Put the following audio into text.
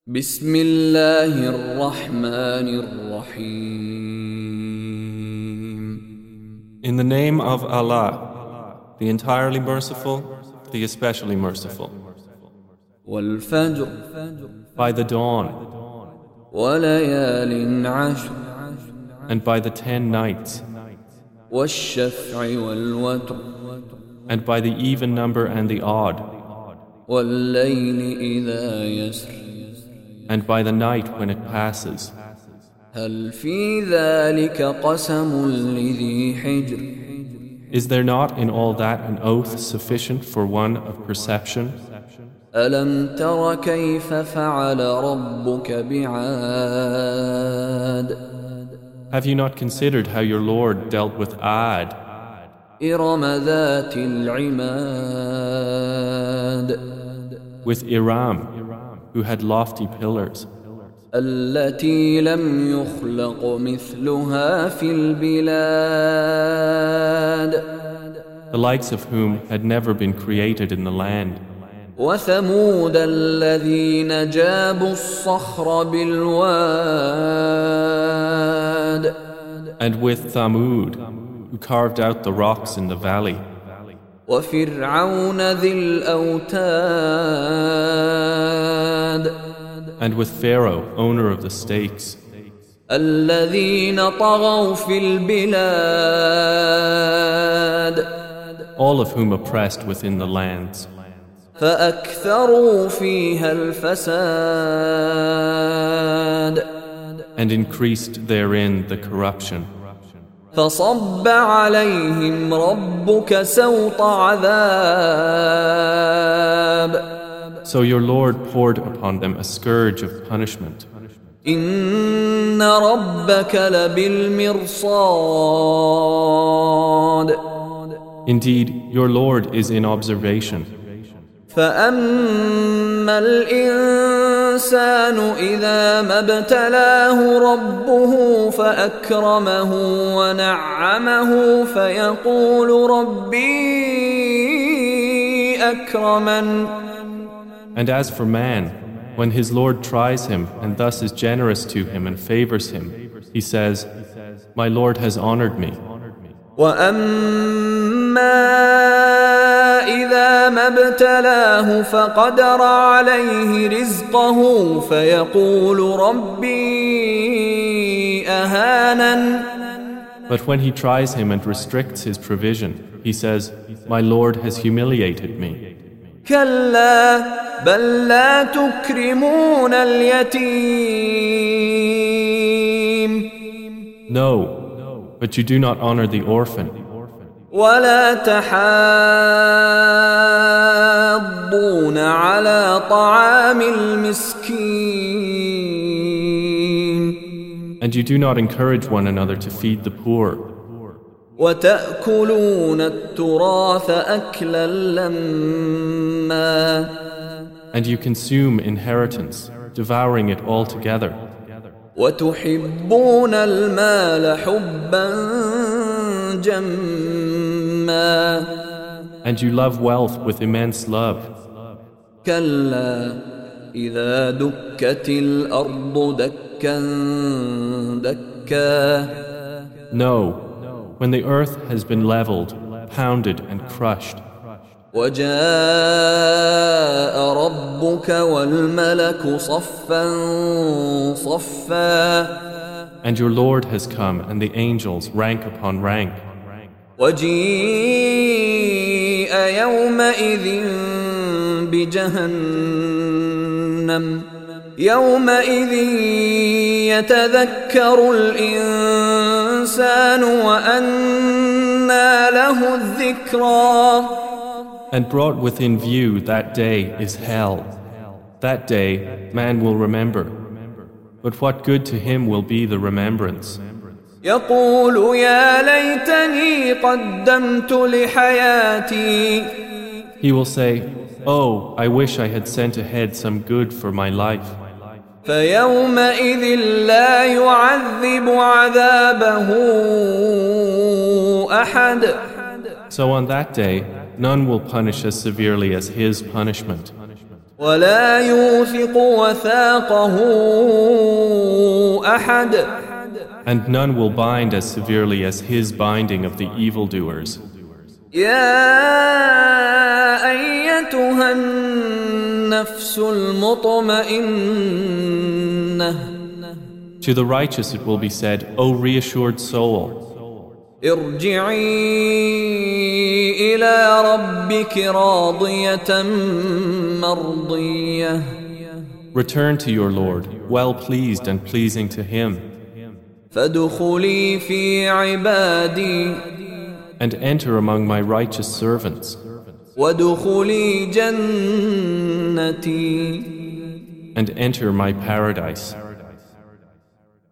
بسم الله الرحمن الرحيم. In the name of Allah, the entirely merciful, the especially merciful. والفجر By the dawn, وليال عشر and by the 10 nights, والشفع والوتر and by the even number and the odd, والليل إذا يسر and by the night when it passes. هل في ذلك قسم لذي حجر. Is there not in all that an oath sufficient for one of perception? ألم تر كيف فعل ربك بعاد. Have you not considered how your Lord dealt with Ad, إرم ذات العماد with Iram, who had lofty pillars, التي لم يخلق مثلها في البلاد. the likes of whom had never been created in the land, وثمود الذين جابوا الصخر بالواد. and with Thamud, who carved out the rocks in the valley, وفرعون ذي الأوتاد and with Pharaoh, owner of the stakes, الذين طغوا في البلاد. all of whom oppressed within the lands, فأكثروا فيها الفساد. and increased therein the corruption. فصب عليهم ربك سوط عذاب. So your Lord poured upon them a scourge of punishment. إن ربك لبالمرصاد. Indeed, your Lord is in observation. فأما الإنسان إذا ما ابتلاه ربه فأكرمه ونعمه فيقول ربي أكرمن. And as for man, when his Lord tries him and thus is generous to him and favors him, he says, My Lord has honored me. وأما إذا ما ابتلاه فقدر عليه رزقه فيقول ربي أهانن. But when he tries him and restricts his provision, he says, My Lord has humiliated me. كلا بل لا تكرمون اليتيم. No, but you do not honor the orphan, ولا تحاضون على طعام المسكين. and you do not encourage one another to feed the poor, وتأكلون التراث أكلا لما. and you consume inheritance, devouring it all together, وتحبون المال حبا جما. and you love wealth with immense love. كلا إذا دكت الأرض دكا دكا. No, when the earth has been leveled, pounded and crushed, وجاء ربك والملك صفا صفا. and your Lord has come and the angels rank upon rank, وجيء يومئذ بجهنم. يومئذ يتذكر الإنسان وأنى له الذكرى. and brought within view that day is hell. That day man will remember, but what good to him will be the remembrance. يقول يا ليتني قدمت لحياتي. He will say, Oh, I wish I had sent ahead some good for my life. فيومئذ لا يعذب عذابه أحد. So on that day, none will punish as severely as his punishment. ولا يوثق وثاقه أحد. And none will bind as severely as his binding of the evildoers. يا أيتها النفس المطمئنة. To the righteous it will be said, O reassured soul, ارجعي إلى ربك راضية مرضية. return to your Lord, well pleased and pleasing to Him, فادخلي في عبادي. and enter among my righteous servants, وادخلي جنتي. and enter my paradise.